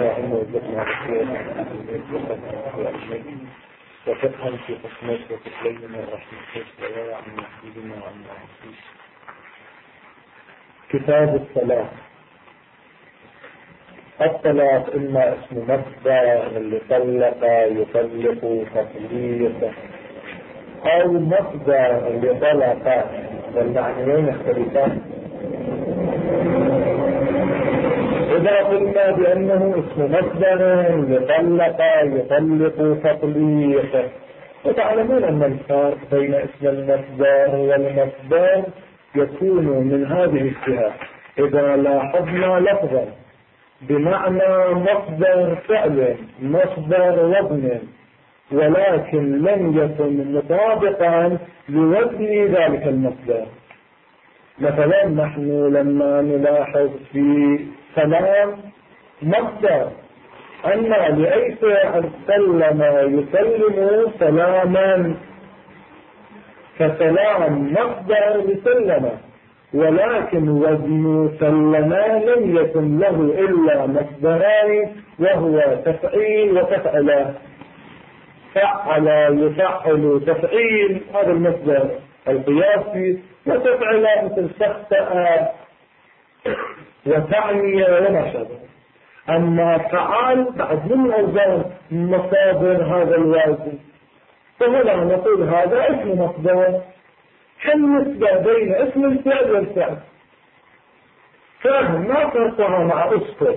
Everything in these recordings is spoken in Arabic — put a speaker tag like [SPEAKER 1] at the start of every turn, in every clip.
[SPEAKER 1] اللهم وفقنا وفقها في حكمك وتكلمنا ورحمتك وعن محبوبنا وعن معصيك. كتاب الصلاة. الطلاق إما اسم مصدر اللي طلق يطلق تطليق، أو مصدر اللي طلق، والمعنيين يختلفان. إذا قلنا بأنه اسم مصدر لطلق يطلق تطليق، وتعلمون أن الفرق بين اسم المصدر والمصدر يكون من هذه الجهة. إذا لاحظنا لفظا بمعنى مصدر فعل مصدر وزن، ولكن لم يكن مطابقا لوزن ذلك المصدر. مثلا نحن لما نلاحظ في سلام مصدر أن لأي فعل سلم يسلم سلاما، فسلام مصدر لسلم، ولكن وزن سلما لم يكن له إلا مصدران، وهو تفعيل وتفعل. فعل يفعل تفعيل هذا المصدر القياسي، وتفعل مثل تخطئ وتعني وما شابه. أما فعال بعد من أوزان مصادر هذا الوزن، فهنا نقول هذا اسم مصدر. كالنسبة بين اسم الفعل والفعل، فهم ما فرقها مع أسقط.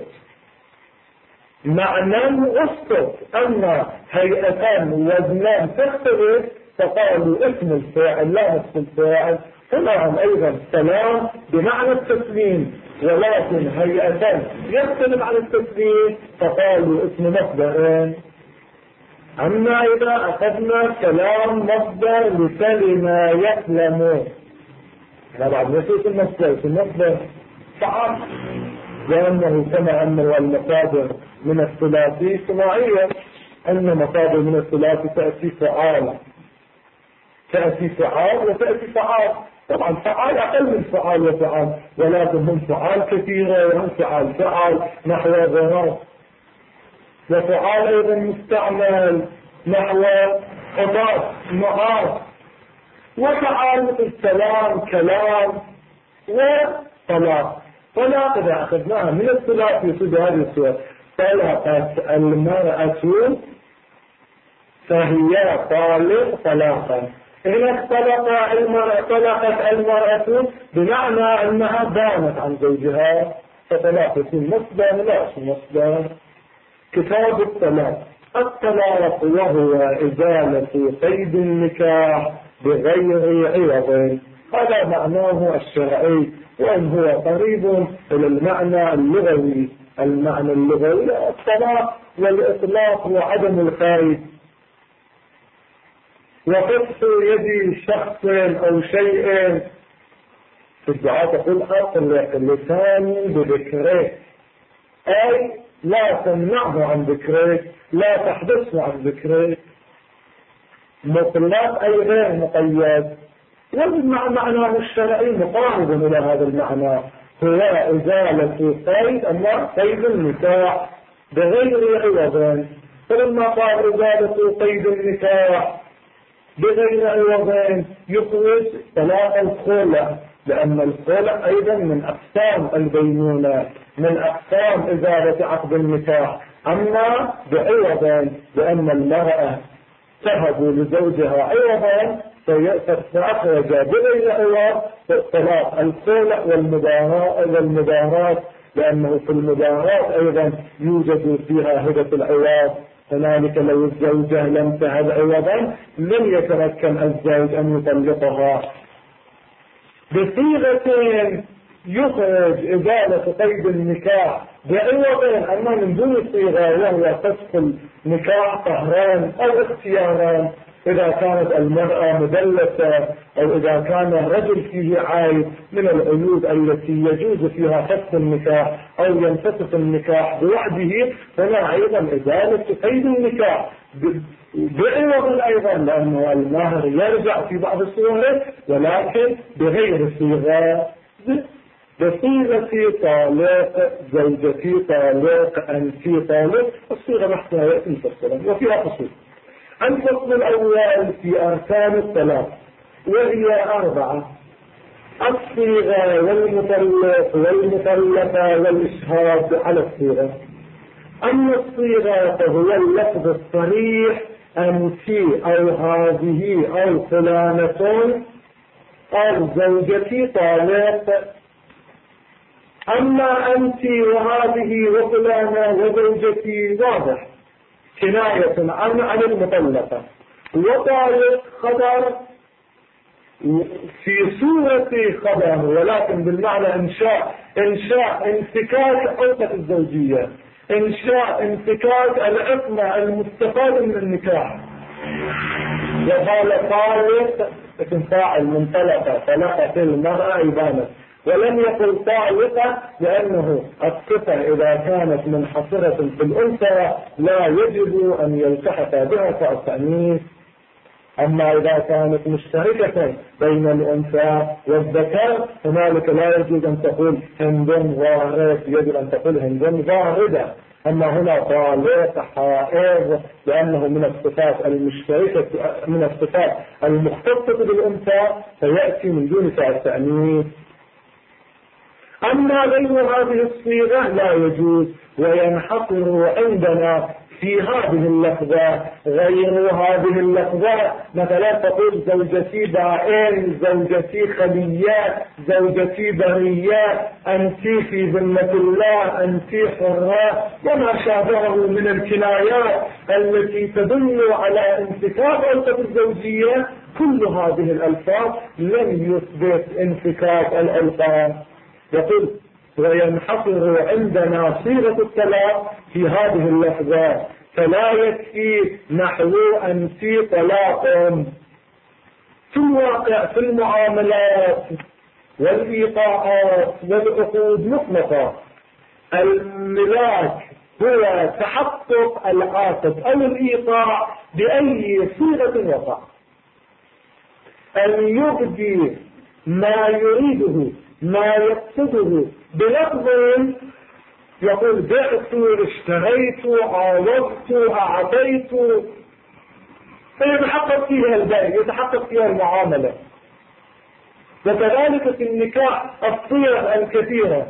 [SPEAKER 1] معنى أسقط أن هيئتان وزنان تختلف، فقالوا اسم الفاعل لا نفس الفاعل. طبعا أيضا سلام بمعنى التسليم، ولكن هيئتان يختلف عن التسليم، فقالوا اسم مصدرين. أما إذا أخذنا كلام مصدر لسلم يسلم، لا بعد نسيت المصدر صعب، لأنه كما أن المصادر من الثلاثي صناعية، أن مصادر من الثلاثي تأتي فعال، تأتي فعال وتأتي فعال. طبعا فعال أقل من فعال وفعال، ولكن هم فعال كثيرة وهم فعال نحو ضرر، وفعال أيضا مستعمل نحو قضاء معاذ، وفعال مثل سلام كلام وطلاق. طلاق إذا أخذناها من الثلاثي يصير هذه الصورة: طلقت المرأة فهي طالق طلاقا. هنا طلقت المرأة بمعنى أنها بانت عن زوجها، فطلاق يكون مصدر لا مصدر. كتاب الطلاق. الطلاق وهو إزالة قيد النكاح بغير عوض، هذا معناه الشرعي، وإن هو قريب إلى المعنى اللغوي. المعنى اللغوي الطلاق والإطلاق وعدم القيد، وقص يد شخص أو شيء. في الدعاء تقول أطلق لساني بذكرك، أي لا تمنعه عن ذكرك، لا تحدثه عن ذكرك. مطلق أي غير مقيد، ومعناه الشرعي مقارب إلى هذا المعنى، هو إزالة قيد، أما قيد النكاح بغير عوض. فلما قال إزالة قيد النكاح بغير عوض يخرج طلاق الخلع، لأن الخلع أيضا من أقسام البينونة، من أقسام إزالة عقد النكاح. أما بعوض، لأن المرأة تهب لزوجها عوضا فأخرج بغير عوض طلاق الخلع والمداراة، لأنه في المداراة أيضا يوجد فيها هبة العوض. هنالك لو الزوجة لم تهب عوضا لم يتمكن الزوج أن يطلقها. بصيغة يخرج إزالة قيد النكاح بعوض، أما من دون صيغة، وهو فسخ النكاح قهران أو اختياران، إذا كانت المرأة مدلسة، أو إذا كان الرجل فيه عيب من العيوب التي يجوز فيها فسخ النكاح أو ينفسخ النكاح بوحده، فلا أيضا إزالة قيد النكاح بعوض أيضا، لأنه المهر يرجع في بعض الصور ولكن بغير صيغة. بصيغة طالق، زوجتي طالق، أنت طالق. الصيغة نحن يأتي مفصلا وفيها فصول. الفصل الأول في أركان الطلاق وهي 4: الصيغة والمطلق والمطلقة والإشهاد على الصيغة. أما الصيغة فهو اللفظ الصريح أنت أو هذه أو فلانة أو زوجتي طالق. أما أنت وهذه وفلانة وزوجتي واضح كناية عن المطلقة، وطالق خبر في صورة خبر ولكن بالمعنى إنشاء انفكاك عقدة الزوجية، إنشاء انفكاك العصمة المستفادة من النكاح. وقال طالق اسم فاعل من طلق، طلقت المرأة إبانة، ولم يقل طالقة لأنه الصفة إذا كانت منحصرة في الأنثى لا يجب أن يلتحق بها كالتأنيث. أما إذا كانت مشتركة بين الأنثى والذكر هنالك لا يجوز أن تقول هند ظاهرة، يجب أن تقول هند ظاهرة. أما هنا طالق حائض لأنه من الصفات المشتركة، من الصفات المختصة بالأنثى فيأتي من دون التأنيث. أما غير هذه الصيغة لا يجوز، وينحصر عندنا في هذه اللفظة غير هذه اللفظة. مثلا تقول زوجتي بائن، زوجتي خلية، زوجتي برية، أنت في ذمة الله، أنت حرة، وما شابهه من الكنايات التي تدل على انفكاك عقدة الزوجية. كل هذه الألفاظ لم يثبت انفكاك الألفاظ. يقول وينحصر عندنا صيغة الطلاق في هذه اللحظة، فلا يكفي نحو أنت طلاق. في الواقع في المعاملات والإيقاعات والعقود مطلقة الملاك هو تحقق العقد أو الإيقاع بأي صيغة وقع، أن يبدي ما يريده ما يقصده بلفظ يقول بعت، اشتريت، عاوضت، أعطيت، فيتحقق فيها البيع، يتحقق فيها المعاملة. وكذلك في النكاح الصيغ الكثيرة.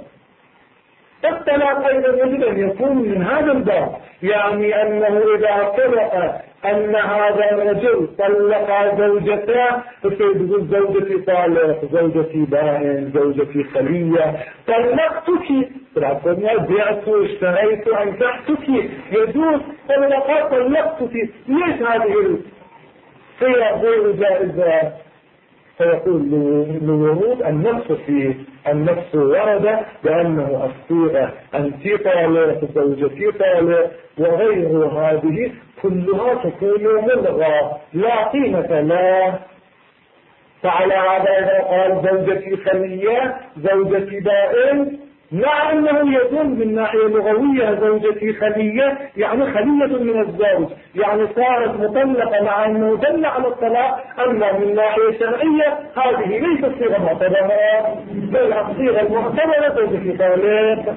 [SPEAKER 1] الطلاق أيضا يجب أن يكون من هذا الباب، يعني أنه إذا قرأ أن هذا الرجل طلق زوجته فسيقول زوجتي طالق، زوجتي بائن، زوجتي خلية، طلقتك، بعت، اشتريت، أنكحتك، يجوز طلقات طلقتك. ليش هذه الصيغ غير جائزة؟ فيقول لورود النص فيه، النص ورد بأنه الصيغة أنت طالق، زوجتي طالق، وغير هذه كلها تكون ملغى لا قيمة له. فعلى هذا إذا قال زوجتي خلية، زوجتي بائن، مع أنه يدل من ناحية لغوية زوجتي خلية يعني خلية من الزوج، يعني صارت مطلقة مع أنه دل على الطلاق. أما من ناحية شرعية هذه ليست صيغة معتبرة، بل الصيغة المعتبرة زوجتي طالق.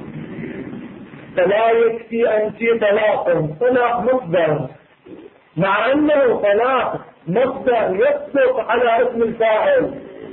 [SPEAKER 1] فلا يكفي أنت طلاق مصدر، مع أنه طلاق مصدر يصدق على اسم الفاعل،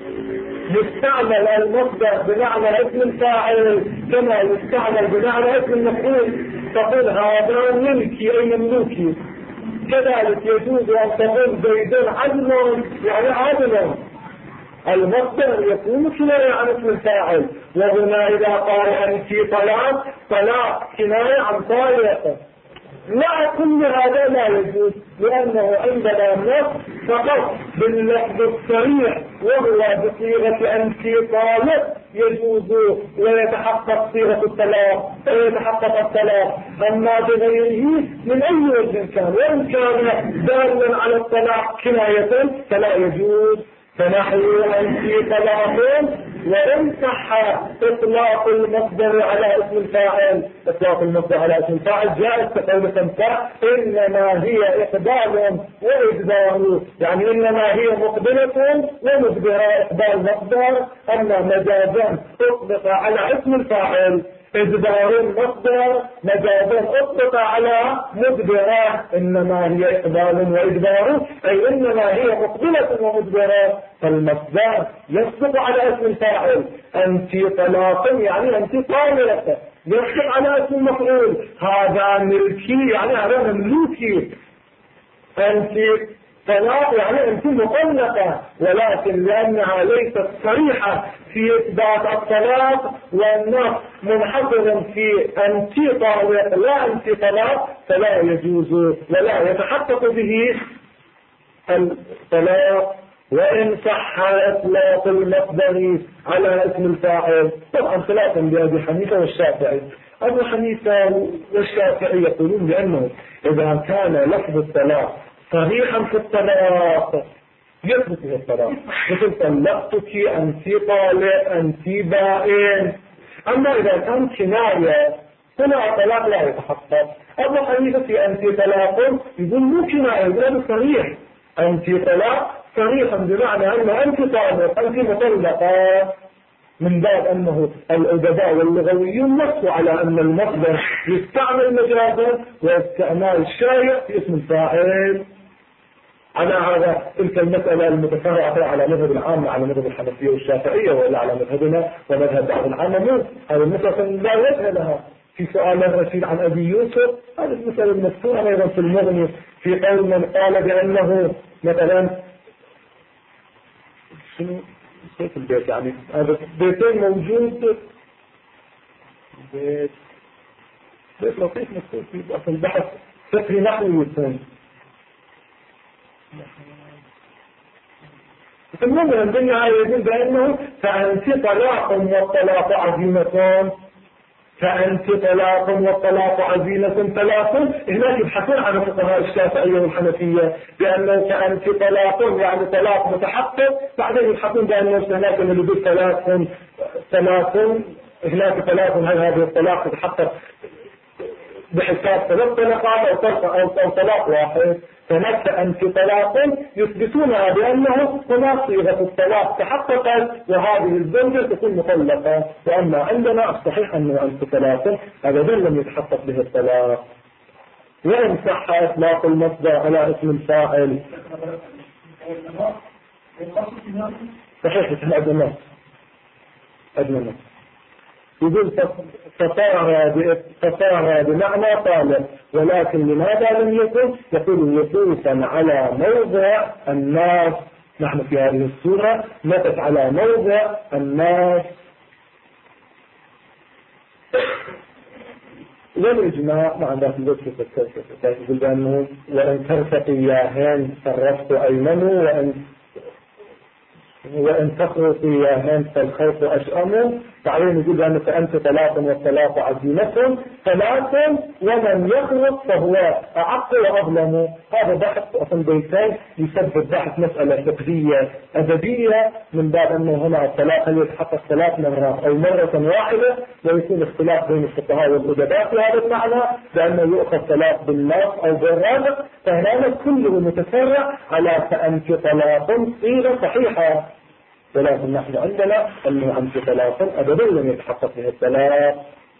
[SPEAKER 1] يستعمل المصدر بمعنى اسم الفاعل كما يستعمل بمعنى اسم المفعول. تقول هذا ملكي أي مملوكي. كذلك يجوز أن تقول زيد عدل يعني عدل، المصدر يكون كناية عن اسم الفاعل. وهنا إذا قال أنت طلاق كناية عن طالق. لا، كل هذا لا يجوز، لأنه عندنا نص فقط باللفظ الصريح وهو بصيغة أنت طالق يجوز ويتحقق صيغة الطلاق ويتحقق الطلاق. أما بغيره من أي وجه كان، وإن كان دالا على الطلاق كناية فلا يجوز. فنحو أنت طلاق وإن صح إطلاق المصدر على اسم الفاعل، إطلاق المصدر على اسم الفاعل جائز كقول تنفع إنما هي إقبال وإدبار، يعني إنما هي مقبلة ومدبرة، إقبال مصدر. أما مجازا أطلق على اسم الفاعل إدبار مصدر، مجازا أطلق على مدبرة، إنما هي إقبال وإدبار أي إنما هي مقبلة ومدبرة. فالمصدر يصدق على اسم الفاعل، أنت طلاق يعني أنت طالقة، يصدق على اسم المفعول هذا ملكي يعني هذا مملوكي، أنت طلاق يعني أنت مطلقة، ولكن لأنها ليست صريحة في إثبات الطلاق والنص منحصر في أنت طالق لا أنت طلاق، فلا يجوز ولا يتحقق به الطلاق. وإن صح إطلاق المصدر على اسم الفاعل، طبعا خلافا لأبي حنيفة والشافعي. أبو حنيفة والشافعي يقولون بأنه إذا كان لفظ الطلاق صريحا في الطلاق يثبت به الطلاق، مثل طلقتك أنت طالق أنت بائن. أما إذا كان كناية هنا طلاق لا يتحقق. أبو حنيفة في أنت طلاق يقول مو كناية، يقول صريح، أنت طلاق صريحا بمعنى أن أنت طالق أنت مطلقة، من باب أنه الأدباء واللغويون نصوا على أن المصدر يستعمل مجازا واستعمال الشائع في اسم الفاعل. على هذا تلك المسألة المتفرعة على مذهب العامة على مذهب الحنفية والشافعية ولا على مذهبنا ومذهب بعض العامة، هذه المسألة لا وجه لها. في سؤال الرشيد عن أبي يوسف هذه المسألة المذكورة أيضا في المغني في قول من قال بأنه مثلا شنو كيف البيت، يعني هذا بيتين موجود بيت لطيف مكتوب في البحث فقهي نحوي يكون المهم الدنيا يقول بأنه فأنت طلاق والطلاق عزيمة، فأنت طلاق والطلاق عزيمة ثلاث. هناك يبحثون عن فقهاء الشافعية والحنفية بأنه فأنت طلاق يعني طلاق متحقق، بعدين يبحثون بأنه هناك اللي يقول ثلاث هناك ثلاث، هل هذه الطلاق تتحقق بحساب ثلاث طلقات أو طلاق واحد؟ فنفس أنت طلاق يثبتونها بأنه هناك صيغة الطلاق تحققت وهذه الزوجة تكون مطلقة. وأما عندنا الصحيح أنه أنت طلاق أبدا لم يتحقق به الطلاق. وإن صح إطلاق المصدر على اسم الفاعل صحيح أدنى يقول فصار بمعنى طالب، ولكن لماذا لم يكن؟ يقول وقوفا على موضع الناس. نحن في هذه السورة نقف على موضع الناس. والإجماع مع ذلك يقول بأنه وإن ترتقي يا هند فرقت أيمن وإن تخرطي يا هند فالخوف أشأم. بعدين يقول أن فأنت طلاق والطلاق عزيمة ثلاث ومن يخرط فهو أعق وأظلم. هذا بحث أصلا بيتين يسبب بحث مسألة فقهية أدبية من باب أنه هنا الطلاق هل يتحقق ثلاث مرات أو مرة واحدة، ويكون اختلاف بين الفقهاء والأدباء في هذا المعنى لأنه يؤخذ طلاق بالنص أو بالرابط. فهنا كله متفرع على فأنت طلاق صيغة صحيحة، ولكن نحن عندنا أنه أنت طلاق أبدا لم يتحقق به الطلاق.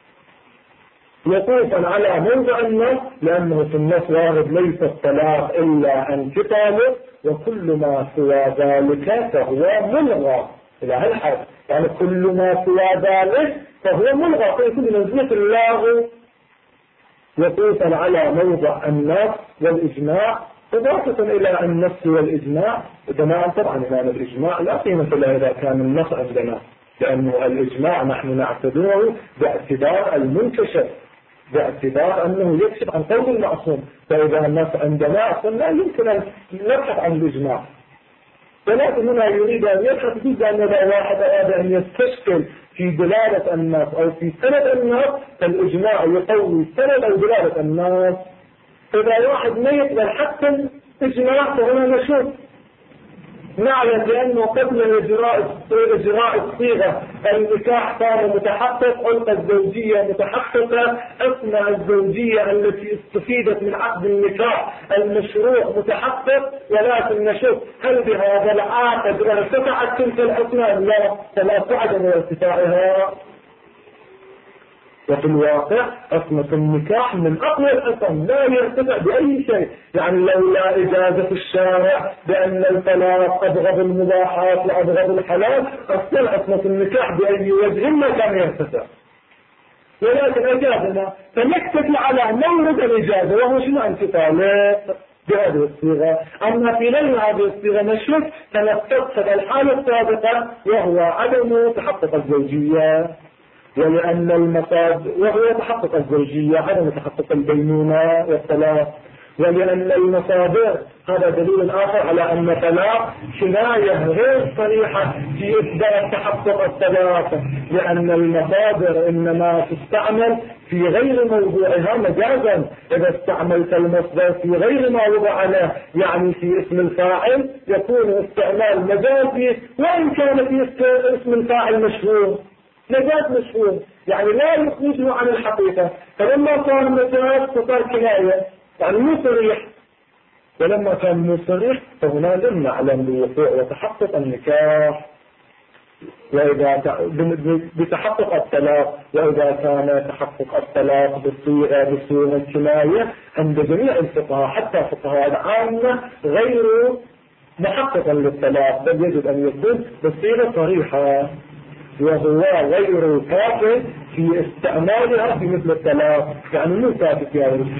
[SPEAKER 1] وقوفا على موضع النص لأنه في النص وارد ليس الطلاق إلا أنت طالق، وكل ما سوى ذلك فهو ملغى إلى هالحد، يعني كل ما سوى ذلك فهو ملغى في كل نزلة الله. وقوفا على موضع النص والإجماع إضافة إلى النص والإجماع. جماعة طبعا إمام الإجماع لا قيمة له إذا كان النص عندنا، لأنه الإجماع نحن نعتبره باعتبار المنكشف، باعتبار أنه يكشف عن قول المعصوم. فإذا النص عندنا أصلا لا يمكن أن نبحث عن الإجماع، ولكن هنا يريد أن يبحث جزء أن واحد أراد أن يستشكل في دلالة النص أو في سند النص، فالإجماع يقوي سند أو دلالة النص. إذا واحد ما يقبل حتى الإجماع فهنا نشوف نعلم بأنه قبل إجراء الصيغة النكاح كان متحقق، علقة الزوجية متحققة، أثناء الزوجية التي استفيدت من عقد النكاح المشروع متحقق، ولكن نشوف هل بهذا العقد ارتفعت تلك الأثناء؟ لا، فلا تعد من ارتفاعها. وفي الواقع عصمة النكاح من أقوى الحصن، لا يرتفع بأي شيء. يعني لولا إجازة الشارع بأن الطلاق أبغض المباحات وأبغض الحلال، أصلا عصمة النكاح بأي وجه ما كان يرتفع، ولكن أجازنا فنكتفي على مورد الإجازة، وهو شنو؟ أن تطالق بهذه الصيغة. أما في غير هذه الصيغة نشوف تنفذت الحالة السابقة، وهو عدم تحقق الزوجية، ولأن المصاد وهو تحقق الزوجية عدم تحقق البينونة والطلاق، ولأن المصادر هذا دليل آخر على أن الطلاق كناية غير صريحة في إثبات تحقق الطلاق، لأن المصادر إنما تستعمل في غير موضوعها مجازا. إذا استعملت المصدر في غير ما وضع له، يعني في اسم الفاعل، يكون استعمال مجازي وإن كان في اسم الفاعل مشهور، مجاز مشهور، يعني لا يخرجه عن الحقيقة. فلما كان مجاز فصار كناية، يعني مو صريح، ولما كان مو صريح فهنا لم نعلم بوقوع وتحقق النكاح وإذا بتحقق الطلاق. وإذا كان تحقق الطلاق بصورة كناية عند جميع الفقهاء حتى فقهاء العامة غير محققا للطلاق، بل يجب أن يكون بصيغة صريحة، وهو غير كافٍ في استعمالها في مثل الطلاق، يعني مو كافٍ يا رجل.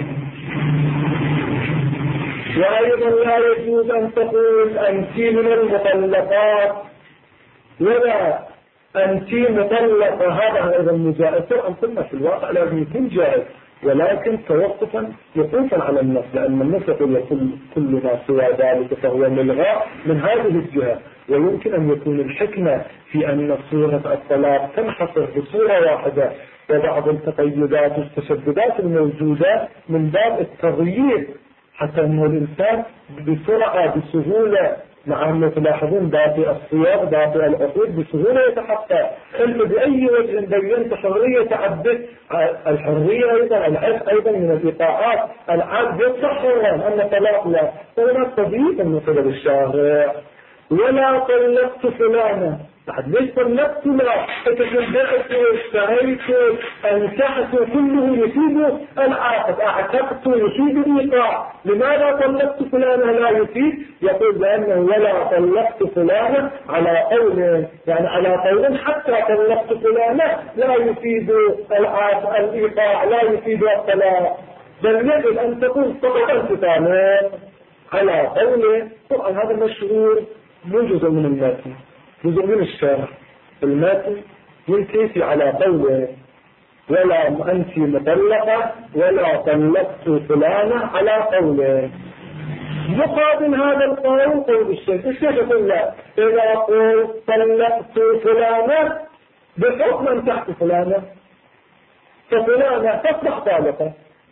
[SPEAKER 1] وأيضا لا يجوز أن تقول أنت من المطلقات ولا أنت مطلقة، هذا أيضا مجائز. طبعا قلنا في الواقع لازم يكون جائز، ولكن وقوفا على النص، لأن النص يقول كل ما سوى ذلك فهو ملغى من هذه الجهة. ويمكن أن يكون الحكمة في أن صورة الطلاق تنحصر بصورة واحدة، وبعض التقيدات والتشددات الموجودة من باب التغيير، حتى أن الإنسان بسرعة بسهولة، مع أنه تلاحظون باقي الصيغ باقي العقود بسهولة يتحقق. أنت بأي وجه بينت حرية تعبد الحرية، أيضا العفو أيضا من الإيقاعات، العبد يصح أن الطلاق لا، هناك تضييق من قبل الشارع. ولا طلقت فلانا، بعد ليش طلقت؟ لا، فتشبعت اشتهيت انكحت كله يفيد العاقد، اعتقت يفيد الايقاع. لماذا طلقت فلانا لا يفيد؟ يقول لانه ولا طلقت فلانا على قول، يعني على قول حتى طلقت فلانا لا يفيد الايقاع، لا يفيد الطلاق، بل يجب ان تكون طلقت فلانا على قوله. طبعا هذا مشهور، مو جزء من الماتن، جزء من الشارع. الماتن ينتهي على قوله ولا أنت مطلقة ولا طلقت فلانة على قوله. مقابل هذا القول قول الشيخ يقول لا، إذا قلت طلقت فلانة بحكم أن تحت فلانة ففلانة تصبح طالقة.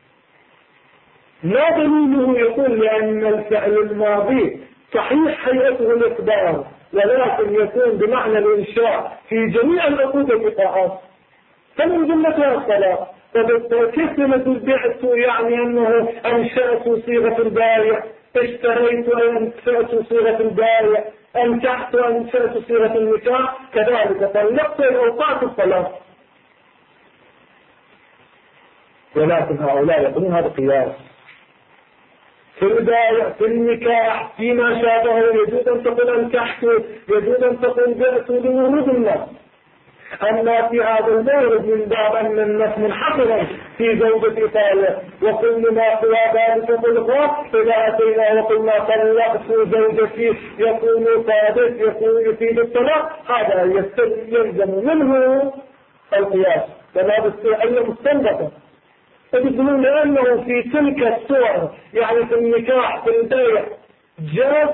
[SPEAKER 1] ما دليله؟ يقول لأن الفعل الماضي صحيح هيئته الإقدار، ولكن يكون بمعنى الإنشاء في جميع العقود والإيقاعات، فمن جملتها الطلاق. كيف بعت يعني أنه أنشأت صيغة البارع، اشتريت أنشأت صيغة البارع، أنكحت أنشأت صيغة النكاح، كذلك طلقت أوقات الطلاق. ولكن هؤلاء يقولون هذا قياس في البايع في النكاح فيما شابه، يجوز أن تقول أنكحت، يجوز أن تقول بعت لورود النص. أما في هذا المورد من باب أن النص منحصرا في زوجة طالق، وكل ما سوى ذلك طلقا، إذا أتينا وقلنا طلقت زوجتي يكون صادق يكون يفيد الطلاق، هذا يلزم منه القياس، ولا بصير أي مستنبطة. فبيقولون لأنه في تلك الصور، يعني في النكاح في البيع، جاز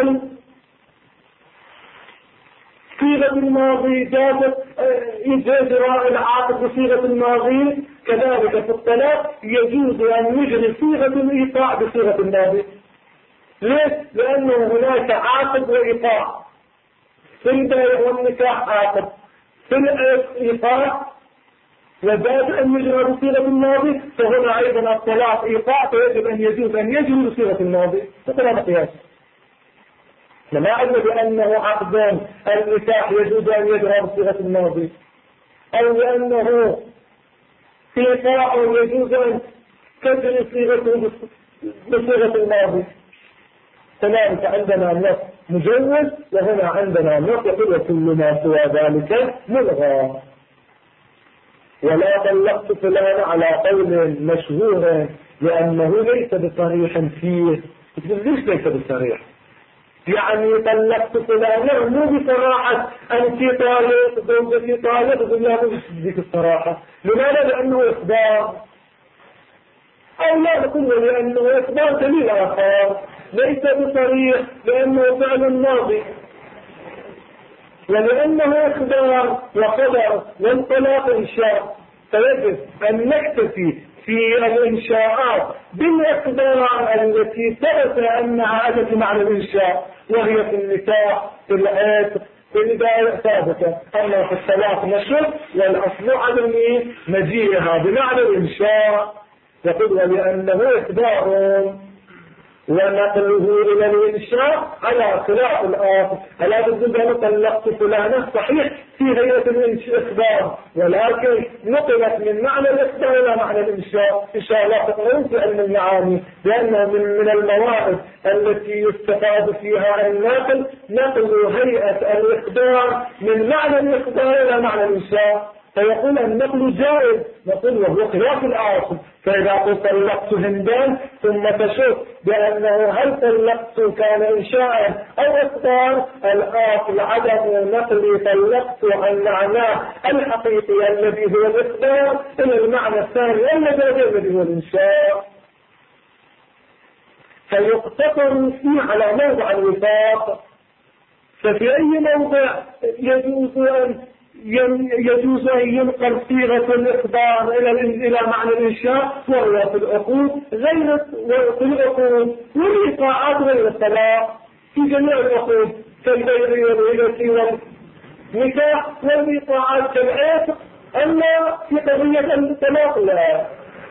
[SPEAKER 1] صيغة الماضي، جاز إجراء العقد بصيغة الماضي، كذلك في الطلاق يجوز أن يجري صيغة الإيقاع بصيغة الماضي. ليش؟ لأنه هناك عقد وإيقاع، في البيع والنكاح عقد، في الإيقاع وبعد أن يجرى بصيغة الماضي، فهنا أيضا الطلاق إيقاع، فيجب أن يجوز أن يجري بصيغة الماضي. مثل هذا قياس. لما أعلم بأنه عقدان، النكاح يجوز أن يجرى بصيغة الماضي، أو لأنه إيقاع يجوز أن تجري صيغته بصيغة الماضي. كذلك عندنا نص مجوز، وهنا عندنا نص يقول وكل ما سوى ذلك ملغى. ولا طلقت فلان على قول مشهور لأنه ليس بصريح فيه. ليش ليس بصريح؟ يعني طلقت فلان مو بصراحة أنت طالق زوجتي طالق، يقول لا مش بديك الصراحة. لماذا؟ لأنه إخبار. أو لا نقول لأنه إخبار دليل آخر ليس بصريح لأنه فعل ماضي، ولأنه إخبار وخبر والطلاق إنشاء، فيجب أن نكتفي في الإنشاءات بالإخبار التي ثبت أنها أتت معنى الإنشاء، وهي في النكاح، في العتق، في البيع ثابتة. أما في الطلاق نشر، والأصل عدم مجيئها بمعنى الإنشاء. يقول ولأنه إخبار ونقله إلى الإنشاء على خلاف الآخر. ألا تقول أنا طلقت فلانة، صحيح في هيئة الإخبار، ولكن نقلت من معنى الإخبار إلى معنى الإنشاء. إن شاء الله تقرؤون في علم المعاني، لأنه من المواعظ التي يستفاد فيها الناقل نقل هيئة الإخبار من معنى الإخبار إلى معنى الإنشاء. فيقول النقل جائز، نقول وهو خلاف الأصل. فإذا قلت طلقت هندان ثم تشك بأنه هل طلقت كان إنشاء أو إخبار، الأصل عدم نقل طلقت عن معناه الحقيقي الذي هو الإخبار إلى المعنى الثاني الذي هو الإنشاء. فيقتصر فيه على موضع الوفاق. ففي أي موضع يجوز أن ينقل صيغة الإخبار إلى معنى الإنشاء، وهو في العقود غير في العقود والإيقاعات غير الطلاق في جميع العقود كالبيع والهبة والنكاح والإيقاعات كالعتق. أما في قضية الطلاق لا.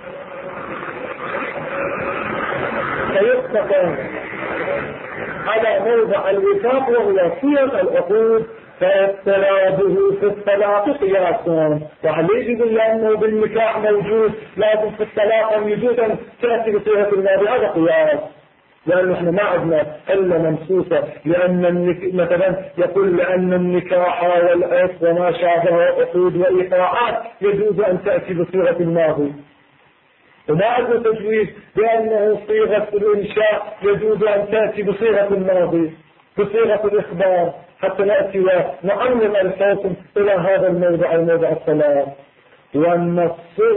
[SPEAKER 1] فيقتصر على موضع الوفاق وهو صيغ العقود، فاضطرابه في الطلاق قياس. وهل يجب لأنه بالنكاح موجود لازم في الطلاق أن يجوز أن تأتي بصيغة الماضي؟ هذا قياس، لأنه احنا ما عندنا إلا منصوصة. لأن مثلا يقول لأن النكاح والعتق وما شابه عقود وإيقاعات يجوز أن تأتي بصيغة الماضي، وما عندنا تجويز بأنه صيغة الإنشاء يجوز أن تأتي بصيغة الماضي بصيغة الإخبار، حتى نأتي ونعلم الحكم إلى هذا الموضع موضع الطلاق. والنص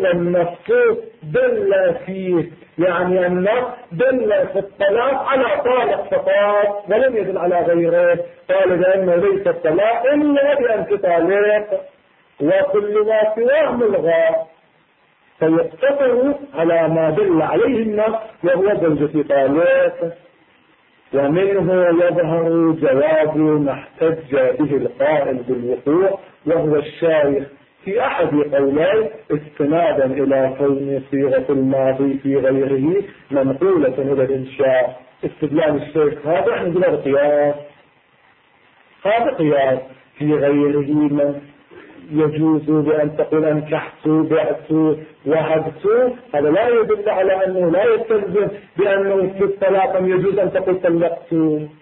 [SPEAKER 1] دل فيه، يعني النص دل في الطلاق على طالق فقط ولم يدل على غيره. قال لأنه ليس الطلاق إلا بأن تطالق وكل ما سواه ملغى. فيقتصر على ما دل عليه النص وهو زوجة طالق. ومنه يظهر جواب ما احتج به القائل بالوقوع، وهو الشايخ في أحد قولين استنادا إلى كون صيغة الماضي في غيره منقولة إلى الإنشاء. استدلال الشيخ هذا احنا نقول هذا قياس في غيره من يجوز بأن تقول أنكحت بعت وهبت، هذا لا يدل على أنه لا يستلزم بأنه في الطلاق يجوز أن تقول طلقت.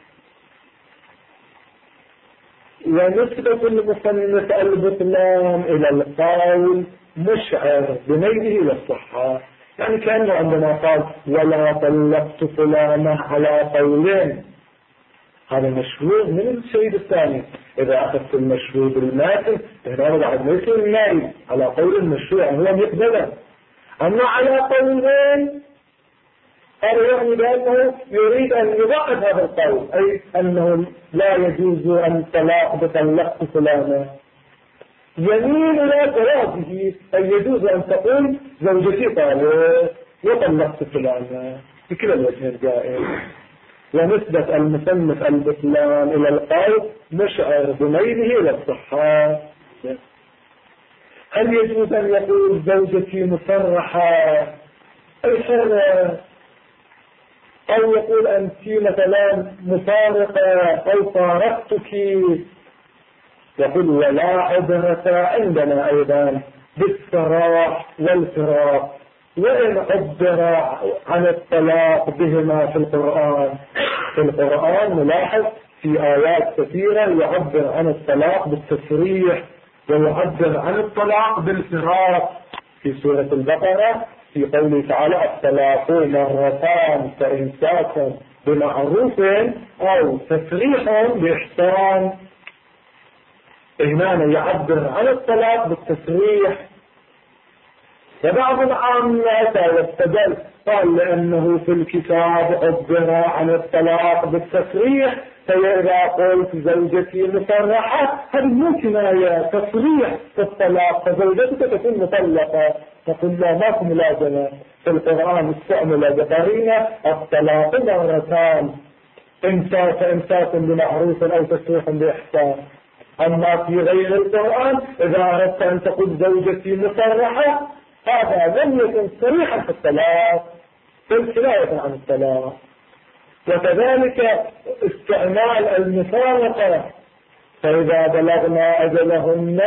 [SPEAKER 1] ونسبة المصنف البطلان إلى القول مشعر بميله إلى الصحة، يعني كأنه عندما قال ولا طلقت فلانة على قولين، هذا مشهور من الشيء الثاني. إذا أخذت المشهور بالماتن هنا بعد ليس النائب على قول المشروع هو يقبله، أما على قولين هذا يعني بأنه يريد أن يضعف هذا القول، أي أنه لا يجوز أن طلاق بطلقت فلانة، يميل إلى جوازه، أي يجوز أن تقول زوجتي طالق وطلقت فلانة بكلا الوجه الجائز. ونسبة المصنف البطلان إلى القول مشعر بميله إلى الصحة. هل يجوز أن يقول زوجتي مصرحة أي حرة، أو يقول أنت مثلا مفارقة أو فارقتك؟ يقول ولا عبرة عندنا أيضا بالصراح والفراق، وإن عبر عن الطلاق بهما في القرآن. في القرآن نلاحظ في آيات كثيرة يعبر عن الطلاق بالتصريح ويعبر عن الطلاق بالفراق. في سورة البقرة في قوله تعالى الطلاق مرتان فإمساك بمعروف أو تسريح بإحسان. هنا يعبر عن الطلاق بالتصريح. وبعض العامة واستدل قال لأنه في الكتاب عبر عن الطلاق بالتصريح، فإذا قلت زوجتي مصرحة هذه مو كناية، تصريح في الطلاق، فزوجتك تكون مطلقة. فقل لا ماكو ملازمة، في القرآن استعمل بقرينة الطلاق مرتان، إمساك بمعروف أو تسريح بإحسان. أما في غير القرآن إذا أردت أن تقول زوجتي مصرحة هذا لم يكن صريحا في الطلاق، بل كناية عن الطلاق. وكذلك استعمال المفارقة، فإذا بلغنا أجلهن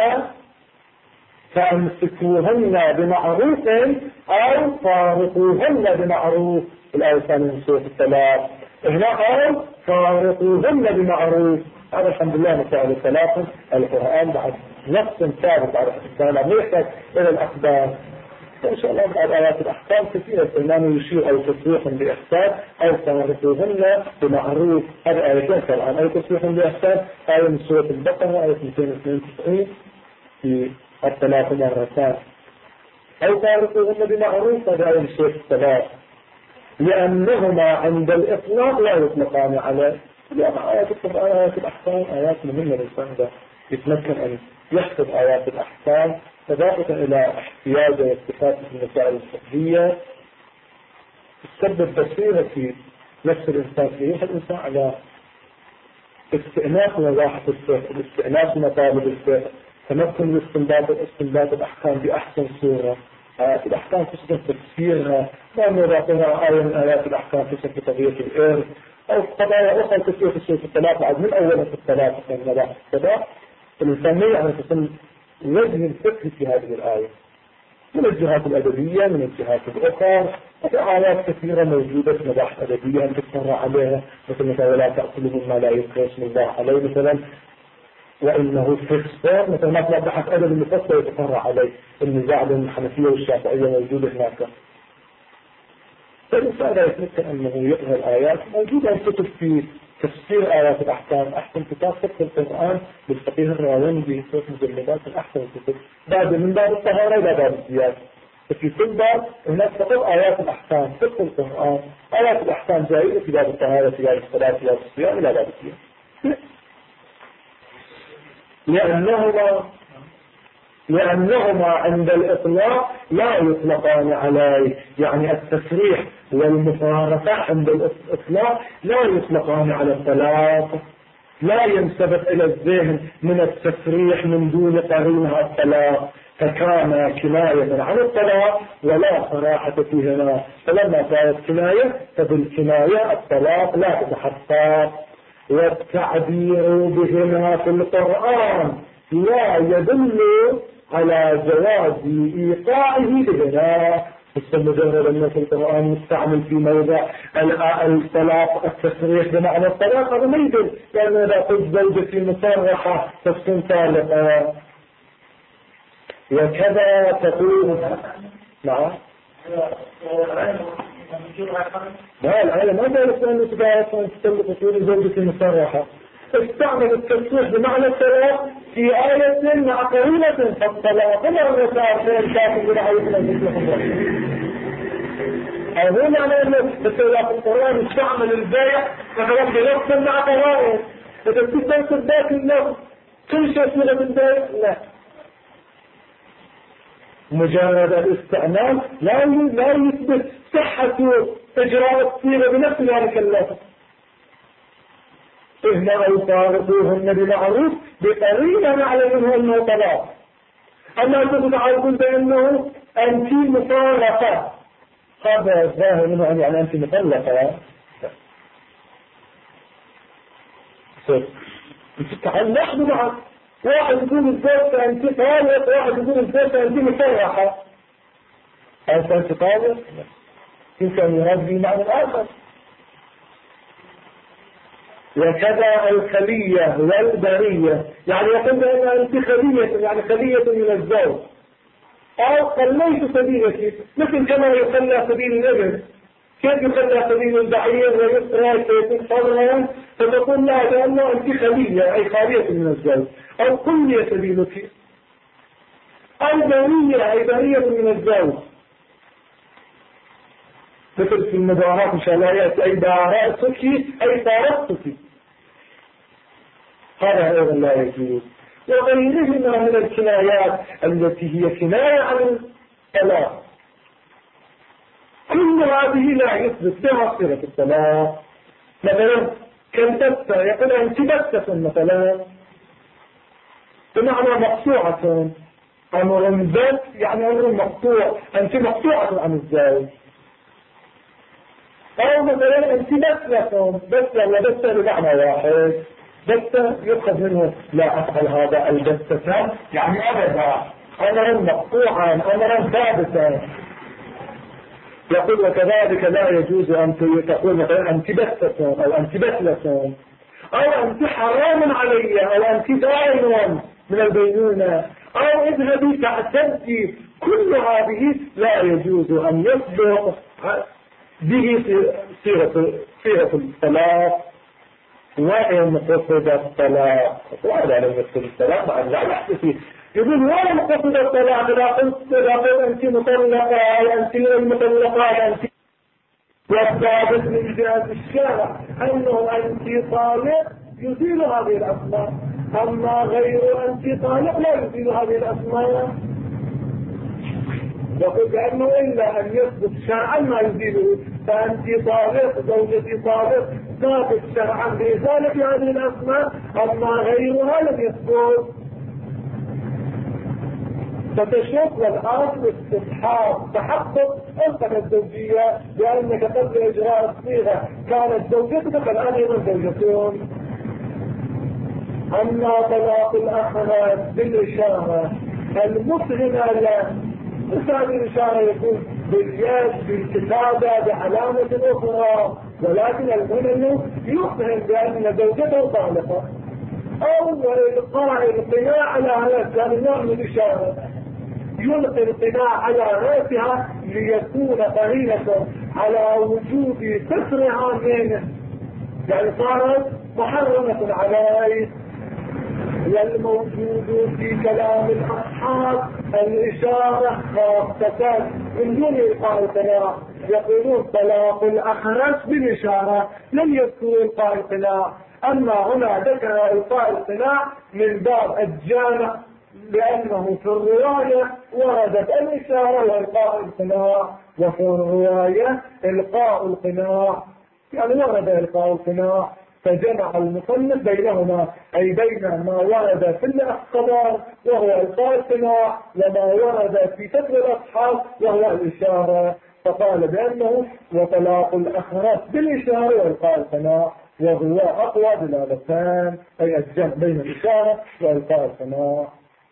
[SPEAKER 1] فأمسكوهن بمعروف أو فارقوهن بمعروف. الآية الثانية من سورة الطلاق هنا أو فارقوهن بمعروف. هذا الحمد لله مسائل ثلاثة القرآن بعد نص ثابت على السلام، لا يحتاج إلى الأخبار. إن شاء الله بعد آيات الأحكام كثيرة الإمام يشير أو تصريح بإحسان أو فارقوهن بمعروف. هذه آيتين الآن، أو تصريح بإحسان آية من سورة البقرة آية 292 في الثلاث مرتان، أو فارقوهن بمعروف هذه آية من سورة الثلاث، لأنهما عند الإطلاق لا يطلقان عليه. لأن آيات القرآن آيات الأحكام آيات مهمة للإنسان يتمكن أن يحفظ آيات الأحكام، إضافة إلى احتياجه واستفادة المسائل الفقهية تسبب بصيرة في نفس الإنسان، يحث الإنسان على استئناف وضاحة الفقه، استئناف مطالب الفقه، تمكن استنباط الأحكام بأحسن صورة. آيات الأحكام تسبب تفسيرها، لأنه إذا قرأ آية من آيات الأحكام تسبب تغيير الإرث أو قضايا أخرى كثيرة في سورة الطلاق بعد من أولها في الطلاق من مباحث الطلاق. الإنسان يعني تصل وجه الفقه في هذه الآية من الجهات الأدبية من الجهات الأخرى. وفي آيات كثيرة موجودة في مباحث أدبية أن تتفرع عليها، مثل ولا تأكلوا مما لا يذكر اسم الله عليه مثلا، وإنه فسق مثل ما تلاقي بحث أدب المفصل يتفرع عليه. النزاع بين الحنفية والشافعية موجود هناك. فالإنسان لا يتمكن أنه يقرأ الآيات موجودة الكتب في تفسير آيات الأحكام. أحسن كتاب فقه القرآن بالفقيه الراوندي في مجلدات الأحسن الكتب من باب الطهارة إلى باب الزيادة. ففي كل باب هناك فقط آيات الأحكام فقه القرآن. آيات الأحكام جائزة في باب الطهارة في باب الصلاة في باب الصيام إلى باب الزيادة، لأنهما عند الإطلاق لا يطلقان عليه. يعني التصريح والمفارقة عند الإطلاق لا يطلقان على الطلاق، لا ينسبق إلى الذهن من التصريح من دون قرينة الطلاق، فكان كناية عن الطلاق ولا صراحة فيهما. فلما كانت كناية فبالكناية الطلاق لا تتحقق. والتعبير بهما في القرآن لا يدل على جواز إيقاعه بهما. مجرد أن في القرآن مستعمل في موضع الطلاق التصريح بمعنى الطلاق هذا ما يدل، لأن إذا قلت زوجتي مصرحة تكون طالقة. وكذا تقول نعم لا الآية ما دارت أن تقول زوجتي مصرحة، استعمل التصريح بمعنى الطلاق في آية مع قرينة فالطلاق لا رسائل كافر برعايتنا مثلهم. هو معنى أنه في القرآن استعمل البيع مثلا بنفس مع قرائن، فتبتدي تنصر ذات النفس كل شيء صيغة البيع. لا، مجرد الاستعمال لا يثبت صحة إجراء الصيغة بنفس ذلك اللفظ. اهنأوا فارقوهن بمعروف بقرينة على منه أنه طلاق. أما تتعرضون بأنه أنت مطلقة، هذا الظاهر منه أن يعني أنت مطلقة. تتعلق ببعض، واحد يقول الزوج أنت طالق، واحد يقول الزوج أنت مطلقة. أنت طالق يمكن يراد به معنى آخر. وكذا الخلية والبرية، يعني يقول بأن أنت خلية، يعني خلية من الزوج، أو خليت سبيلك، مثل كما يخلى سبيل الابن. كيف يخلى سبيل البعير ويسرى كيف صبرا، فتقول لها بأنه أنت خلية أي خالية من الزوج، أو كل سبيلك، أو برية أي برية من الزوج. مثل في المدارات إن شاء الله يأتي أي بارأتك أي فارقتك، هذا أيضا لا يجوز. وغيرهما من الكنايات التي هي كناية عن الطلاق، كل هذه لا يثبت لها صيغة الطلاق. مثلا كالبتة، يقول أنت بتة مثلا بمعنى مقطوعة، أمر بت يعني أمر مقطوع، أنت مقطوعة عن الزوج. أو مثلا أنت بتة وبتة بمعنى واحد، بتة يؤخذ منه لا أفعل هذا البتة يعني أبدا، أمرا مقطوعا أمرا ثابتا. يقول وكذلك لا يجوز أن تقول مثلا أنت بتة أو أنت بتلة، أو أنت حرام علي، أو أنت دائما من البينونة، أو اذهبي تعتدي. كل هذه لا يجوز أن يصدق به صيغة الطلاق، وإن قصد الطلاق. وهذا لم يقصد الطلاق بعد لا يحدث. يقول وإن قصد الطلاق لا قلت أنت مطلقة أو أنت المطلقة أنت. والثابت من جهة الشارع أنه أنت طالق يزيل هذه الأسماء، أما غير أنت طالق لا يزيل هذه الأسماء. يقول بأنه إلا أن يثبت شرعا ما يزيله، فأنت طالق زوجتي طالق ثابت شرعا بإزالة هذه الأسماء، أما غيرها لم يثبت. فتشوف والآن استصحاب تحقق أنت الزوجية، لأنك قبل إجراء الصيغة كانت زوجتك الآن أيضا زوجتون. أما طلاق الأخوات بالإشارة المفهمة له، هذه الإشارة يكون باليد بالكتابة بعلامة أخرى، ولكن المهم يفهم بأن زوجته طالقة، أو إلقاء القناع على هذا النوع من الإشارة، يلقي القناع على رأسها ليكون قرينة على وجود كسرها منه، يعني صارت محرمة عليه. والموجود في كلام الأصحاب الإشارة خاصة من دون إلقاء القناع، يقولون طلاق الأخرس بالإشارة، لم يذكروا إلقاء القناع. أما هنا ذكر إلقاء القناع من باب الجامع، لأنه في الرواية وردت الإشارة وإلقاء القناع، وفي الرواية إلقاء القناع، يعني ورد إلقاء القناع، فجمع المصنف بينهما، أي بين ما ورد في الأخبار وهو إلقاء القناع، وما ورد في فتر الأصحاب وهو الإشارة، فقال بأنه وطلاق الأخرس بالإشارة وإلقاء القناع، وهو أقوى دلالتان، أي الجمع بين الإشارة وإلقاء القناع.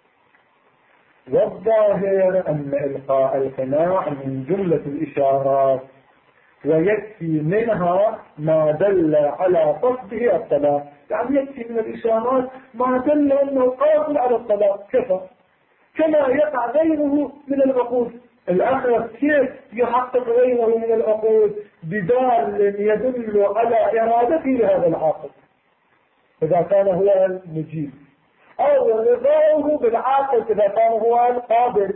[SPEAKER 1] والظاهر أن إلقاء القناع من جملة الإشارات، ويكفي منها ما دل على قصده الطلاق، يعني يكفي من الإشارات ما دل أنه قاصد على الطلاق كفى، كما يقع غيره من العقود. الآخر كيف يحقق غيره من العقود بدال يدل على إرادته لهذا العاقد إذا كان هو المجيب، أو رضاه بالعاقد إذا كان هو القابل.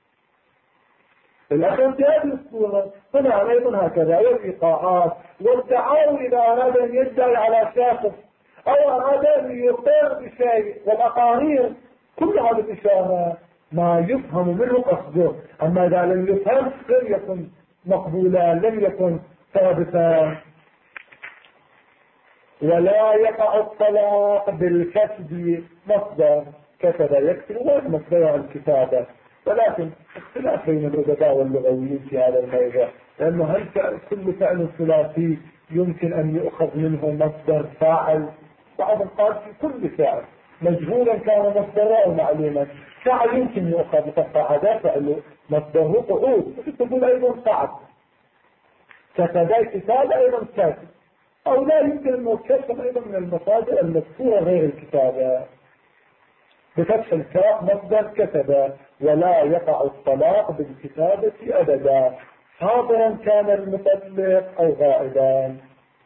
[SPEAKER 1] الأخير في هذه الصورة هنا أيضا هكذا، والإيقاعات والدعاوى إذا أراد أن يدعي على شخص أو أراد أن يقر بشيء، والأقارير كل هذه الإشارة ما يفهم منه قصده، أما إذا لم يفهم لم يكن مقبولا، لم يكن ثابتا. ولا يقع الطلاق بالكسب مصدر كتب يكتب غير مصدر الكتابة، ولكن اختلاف بين الأدباء واللغويين في هذا الموضوع، لأنه هل كل فعل ثلاثي يمكن أن يؤخذ منه مصدر فاعل؟ بعضهم قال في كل فعل مجهولا كان مصدره أو معلوما، فعل يمكن يؤخذ فقعد فعل مصدره قعود، تقول أيضا صعب كتب كتاب أيضا كاتب، أو لا يمكن أن يكتب أيضا من المصادر المذكورة غير الكتابة. بفتح الكاف مصدر كتب. ولا يقع الطلاق بالكتابة أبدا حاضرا كان المطلق أو غائبا.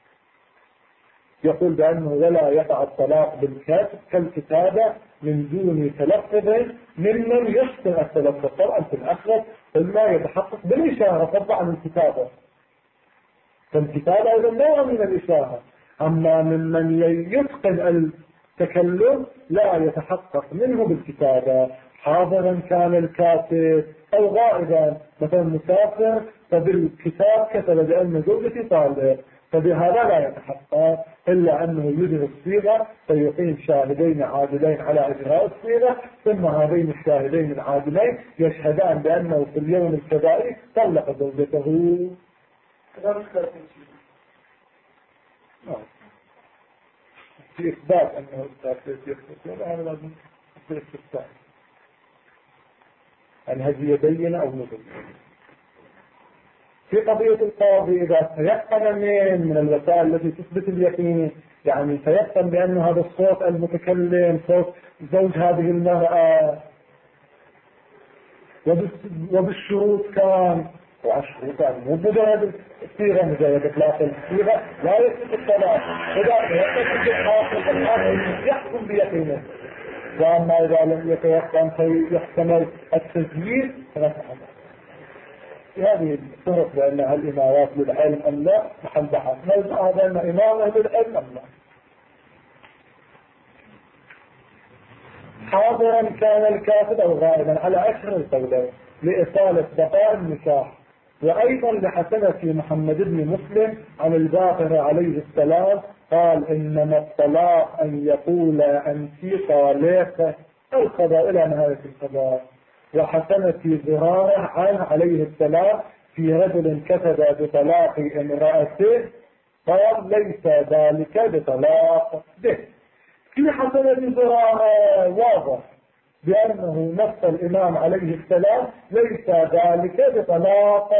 [SPEAKER 1] يقول بأنه ولا يقع الطلاق بالكتب كالكتابة من دون تلفظ ممن يحسن التلفظ. طبعا في الأخر ما يتحقق بالإشارة فضلا عن الكتابة، فالكتابة أيضا نوع من الإشارة، أما ممن يتقن التكلم لا يتحقق منه بالكتابة حاضرا كان الكاتب أو غائبا. مثلا مسافر فبالكتاب كتب بأن زوجتي طالق، فبهذا لا يتحقق إلا أنه يدرك الصيغة فيقيم شاهدين عادلين على إجراء الصيغة، ثم هذين الشاهدين العادلين يشهدان بأنه في اليوم الكذائي طلق زوجته. في إثبات أنه يخطئ هذا لازم في استثبات، يعني هذه يبين أو مبين. في قضية القاضي إذا تيقن من الوسائل التي تثبت اليقين، يعني تيقن بأن هذا الصوت المتكلم صوت زوج هذه المرأة وبالشروط كان وعشروط، يعني مو مجرد الصيغة مجرد إطلاق الصيغة لا يثبت الطلاق. إذا يثبت يحكم بيقينه، وأما إذا لم يتيقن فيحتمل التزييد فلا تحمل. هذه الطرق بأنها الإمارات للعلم أم لا محل بحث، نوزع بأن إمارة للعلم أم لا. حاضرا كان الكاتب أو غائبا على أشهر القولين لإصالة بقاء النكاح. وأيضا لحسنة محمد بن مسلم عن الباقر عليه السلام قال إنما الطلاق أن يقول أنت طالق القضاء إلى نهاية القضاء. وحسنة زرارة عنه عليه السلام في رجل كتب بطلاق امرأته قال ليس ذلك بطلاق به. في حسنة زرارة واضح بأنه نص الإمام عليه السلام ليس ذلك بطلاق،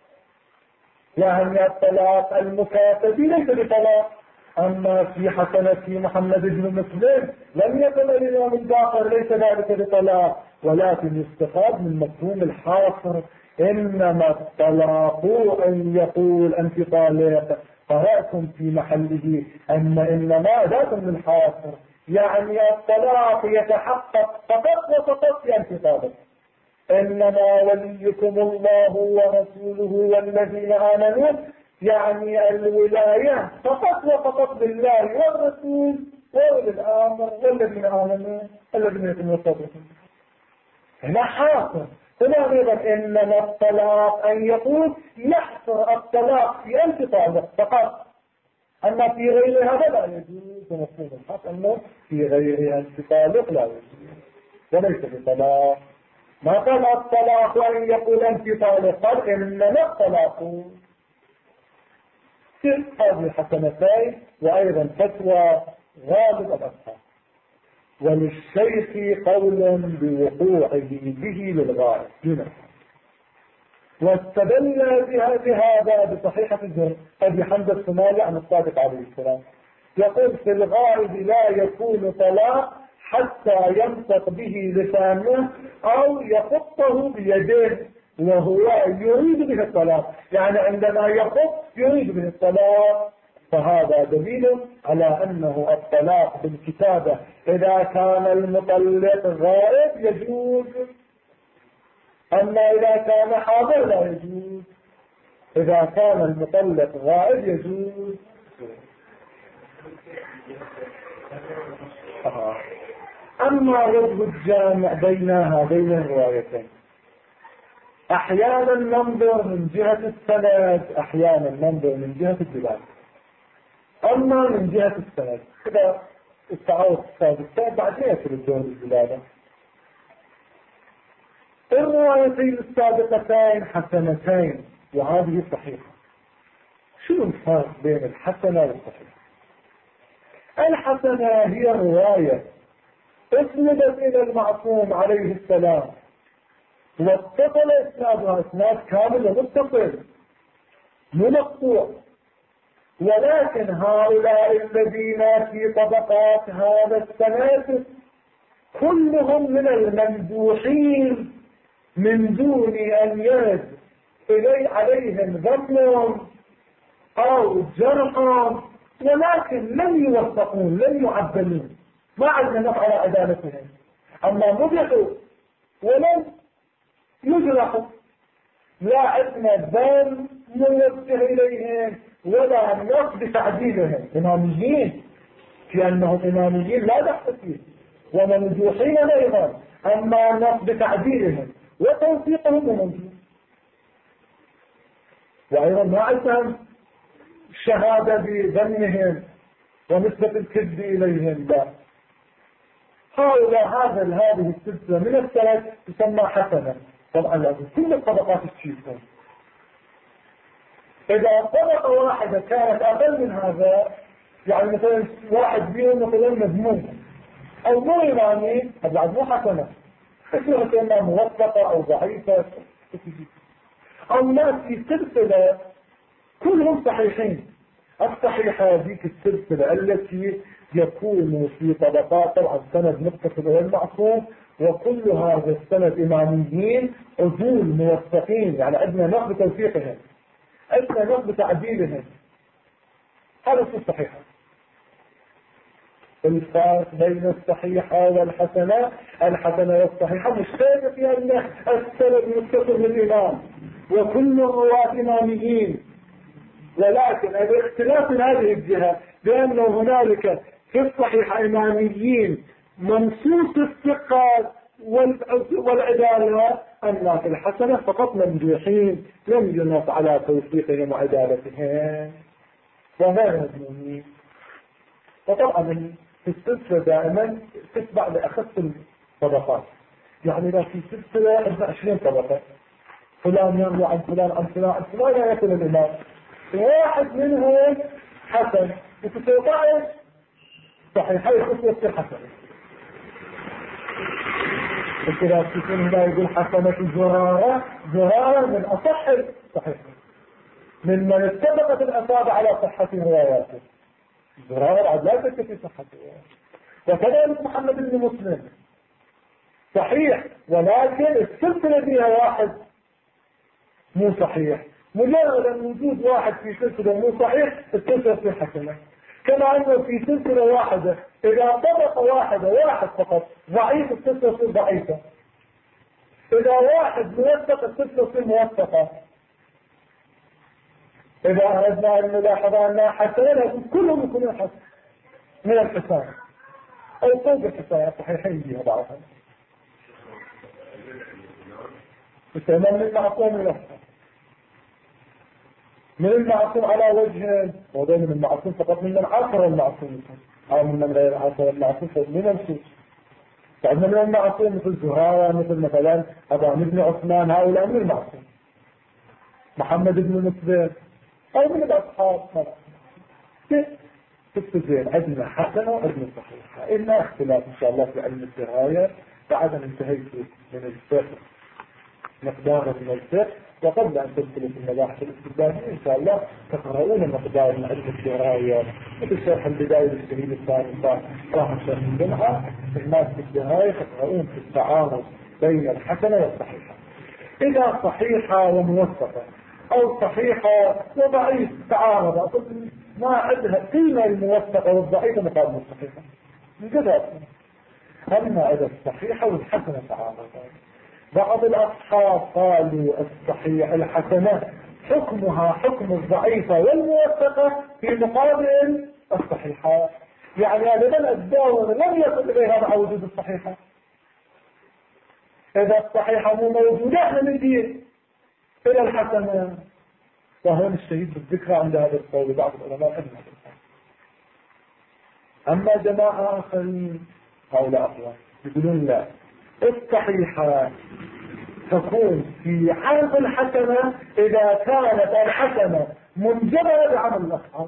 [SPEAKER 1] يعني الطلاق المكاتب ليس بطلاق. أما في حسنة محمد بن مسلم لم يقل الإمام الباقر ليس ذلك بطلاق، ولكن يستفاد من مفهوم الحاصر إنما الطلاق أن يقول أنت طالق، قرأتم في محله أن إنما ذات من الحاصر، يعني الطلاق يتحقق فقط وفقط في أنت طالق. إنما وليكم الله ورسوله والذين آمنوا، يعني الولاية فقط وفقط لله والرسول وأولي الأمر والذين آمنوا الذين يتمسكون. هنا حاصر. هنا أيضا إنما الطلاق أن يقول يحصر الطلاق في أنت طالق فقط، أما في غير هذا لا يجوز. مفهوم الحق أنه في غير أنت طالق لا يجوز وليس بطلاق. ما قال الطلاق أن يقول أنت طالق، قال إنما الطلاق. هذه الحسنتين وأيضا فتوى غالب الأصحاب. وللشيخ قول بوقوعه به للغائب دون. واستدل بهذا بصحيحة أبي حمد الصومالي عن الصادق عليه السلام يقول في الغائب لا يكون طلاق حتى ينطق به لسانه أو يخطه بيده وهو يريد به الطلاق، يعني عندما يخط يريد به الطلاق. فهذا دليل على أنه الطلاق بالكتابة إذا كان المطلق غائب يجوز، أما إذا كان حاضر لا يجوز. إذا كان المطلق غائب يجوز. أما وجه الجامع بين هذين الروايتين، أحيانا ننظر من جهة السند، أحيانا ننظر من جهة الدلالة. أما من جهة السند إذا التعارض السادسة بعدين يصل الدور الزلالة. الروايتين السابقتين حسنتين وهذه صحيحة. شو الفرق بين الحسنة والصحيحة؟ الحسنة هي رواية اسندت إلى المعصوم عليه السلام واتصل إسنادها إسناد كامل ومتصل مو مقطوع، ولكن هؤلاء الذين في طبقات هذا السند كلهم من الممدوحين من دون أن يرد إلي عليهم ذم أو جرح، ولكن لم يوثقون لم يعدلون، ما عندنا نقع على عدالتهم، أما مدحوا ولم يجرحوا، لا عندنا ذم موجه إليهم ولا نقص بتعديلهم. إماميين لأنهم إماميين لا بحث فيه وممدوحين أيضا، أما نقص بتعديلهم وتوثيقهم وموجود. وأيضا ما عندهم الشهادة بذمهم ونسبة الكذب إليهم، لا. هؤلاء هذه السلسلة من السلف تسمى حسنة. طبعا لازم كل الطبقات تشيلها. إذا طبقة واحدة كانت أقل من هذا، يعني مثلا واحد فيهم مثلا مذموم أو مو إمامي، هذا مو حسنة، اسمها كأنها موثقة أو ضعيفة. أما في سلسلة كلهم صحيحين. الصحيحة ذيك السلسلة التي يكون في طبقات طبعا سند متصل إلى المعصوم، وكل هذا السند إماميين عدول موثقين، يعني عندنا نقد توثيقهم، عندنا نقد تعديلهم. هذا في الصحيحة. الفرق بين الصحيحة والحسنة، الحسنة والصحيحة مشتركة في أن السند متصل بالإمام وكل الرواة إماميين، ولكن الاختلاف من هذه الجهة بأنه هنالك في الصحيحة إماميين منصوص الثقة والعدالة، أما في الحسنة فقط ممدوحين لم ينص على توثيقهم وعدالتهم وغير مذمومين. وطبعا في السلسلة دائما تتبع لأخص الطبقات، يعني إذا في سلسلة عندنا 20 طبقة، فلان يروي عن فلان عن فلان عن فلان لا يكون الإمام، واحد منهم حسن وتتوقعش صحيحي خصوص الحسن. الكلاب تكون هنا يقول حسنة زرارة من أصح الصحيح، من اتفقت الأصابع على صحة رواياته. زرارة عد لا تكفي في صحة رواياته. وكذلك محمد بن مسلم صحيح، ولكن السلسلة فيها واحد مو صحيح، مجرد أن وجود واحد في سلسلة مو صحيح السلسلة في حسنة. كما أنه في سلسلة واحدة إذا طبقة واحد فقط ضعيف السلسلة تصير ضعيفة، إذا واحد موثق السلسلة تصير موثقة. إذا أردنا أن نلاحظ أنها حسنة لازم كلهم يكونوا حسن من الحسان أو فوق الحسان، صحيحين بها بعضها استعمال من المعصوم للأحسن، من المعصوم على وجه وده من المعصوم فقط من عاصر المعصوم أو من غير عاصر المعصوم من النصوص. فعندنا من المعصوم مثل زهارة، مثل مثلا أبا بن عثمان، هؤلاء من المعصوم. محمد بن مسلم أو من الأصحاب. تستزين عندنا حسنة وعندنا صحيحة، إلا اختلاف إن شاء الله في علم الدراية بعد أن انتهيت من الفقه مقدار من الفقه. وقبل أن تدخلوا في المباحث الاستدلالية إن شاء الله تقرؤون مقدار من علم الدراية، مثل شرح البداية للشهيد الثاني راح شرح الجمعة في الناس في الدراية، تقرؤون في التعارض بين الحسنة والصحيحة. إذا صحيحة وموثقة أو صحيحة وضعيف تعارض، ما عندها قيمة الموثقة والضعيفة مقابل الصحيحة من جد. أما إذا الصحيحة والحسنة تعارض، بعض الأصحاب قالوا الصحيح الحسنة حكمها حكم الضعيفة والموثقة في مقابل الصحيحة، يعني غالبا الداون لم يصل إليها مع وجود الصحيحة. إذا الصحيحة مو موجودة احنا ندير إلى الحسنة. وهون الشهيد بالذكرى عند هذا القول بعض العلماء أنه أما جماعة آخرين هؤلاء أقوى يقولون لا، الصحيحة تكون في حالة الحسنة إذا كانت الحسنة منجبرة بعمل الأصحاب.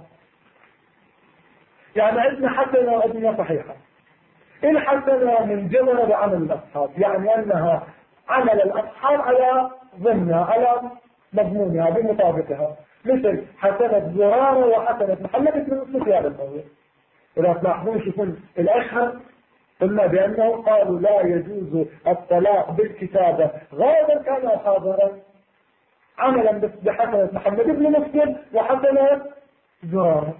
[SPEAKER 1] يعني عندنا حسنة وعندنا صحيحة. الحسنة منجبرة بعمل الأصحاب، يعني أنها عمل الأصحاب على ضمنها على مضمونها بمطابقها، مثل حسنة زرارة وحسنة محمد بن مثل هذا الموضوع. إذا تلاحظون شوفون الأشهر قلنا بأنه قالوا لا يجوز الطلاق بالكتابة غالبا كان حاضرا عملا بحسنة محمد بن مسلم وحسنة زرارة.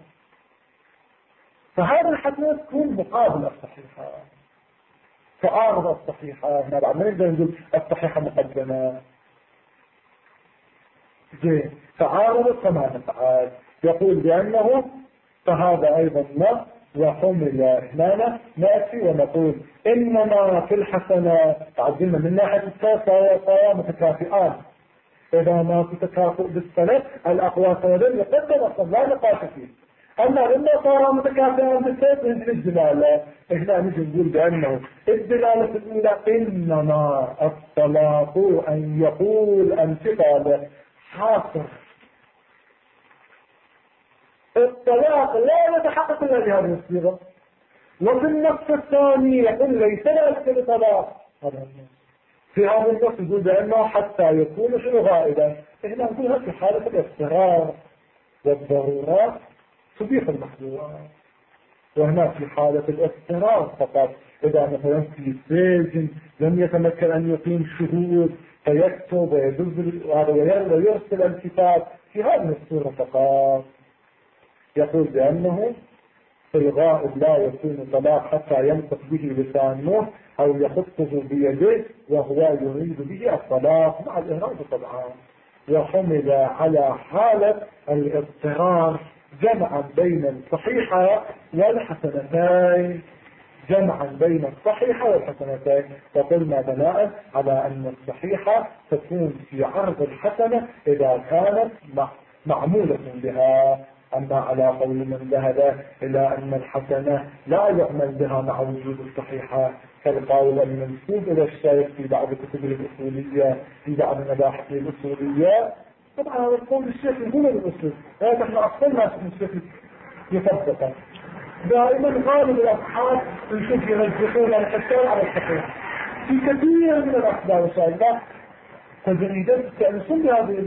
[SPEAKER 1] فهذه الحسنة تكون مقابلة الصحيحة، تعارض الصحيحة. هنا بعد ما نقدر نقول الصحيحة مقدمة. زين، تعارض الثمان تعارض يقول بأنه فهذا أيضا نص وحمل. هنا نأتي ونقول إنما في الحسنة تعدلنا من ناحية الصلاة متكافئان. إذا ما في تكافؤ بالصلاة الأقوى سندل يقدم أصلا لا نقاش فيه. أما لما صار متكافئان بالصلاة من الدلالة، إحنا نجي نقول بأنه الدلالة الأولى إنما الطلاق أن يقول انتقال حاصر. الطلاق لا يتحقق إلا بهذه الصيغة. وفي النص الثاني يقول ليس لا طلاق. في هذا النص يقول بأنه حتى يكون شنو غائبا. إحنا نقولها في حالة الاضطرار والضرورات تبيح المحظورات، وهنا في حالة الاضطرار فقط. إذا مثلا في سجن لم يتمكن أن يقيم شهود فيكتب ويدز ويرسل الكتاب، في هذه الصورة فقط يقول بأنه في الغائب لا يكون طلاق حتى ينطق به لسانه أو يخطه بيده وهو يريد به الطلاق مع الإهرام طبعا. وحمل على حالة الاضطرار جمعا بين الصحيحة والحسنتين، جمعا بين الصحيحة والحسنتين. وقلنا بناء على أن الصحيحة تكون في عرض الحسنة إذا كانت معمولة بها. أما على قول من ذهب إلى أن الحسنة لا يعمل بها مع وجود الصحيحة كالقول المنسوب إلى الشيخ في بعض كتب الأصولية في بعض المباحث الأصولية. طبعا هذا القول الشيخ يقول الأصول، لكن احنا أصلنا الشيخ يثبت. دائما غالب الأصحاب نشوف يرجحون الحسن على الصحيح في كثير من الأخبار والشائعات. تجريدات تأنسون بهذه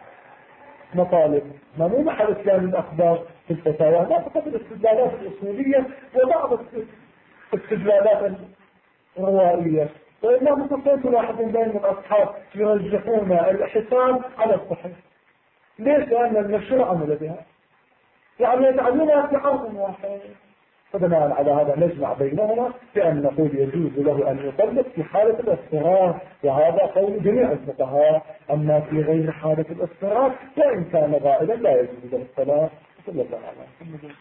[SPEAKER 1] مطالب. ما مو محل إسلام الأخبار في الفتاوى، لا فقط الاستدلالات الأصولية وبعض الاستدلالات الروائية. وإنما متصل تلاحظون بين الأصحاب يرجحون الحسان على الصحيح. ليش؟ لأن المشروع عمل بها، يعني يجعلونها في عرض واحد. فبناء على هذا نجمع بينهما بأن نقول يجوز له أن يطلق في حالة الاضطرار، وهذا قول جميع الفقهاء. أما في غير حالة الاضطرار وإن كان غائبا لا يجوز له الطلاق. صلى الله عليه وسلم.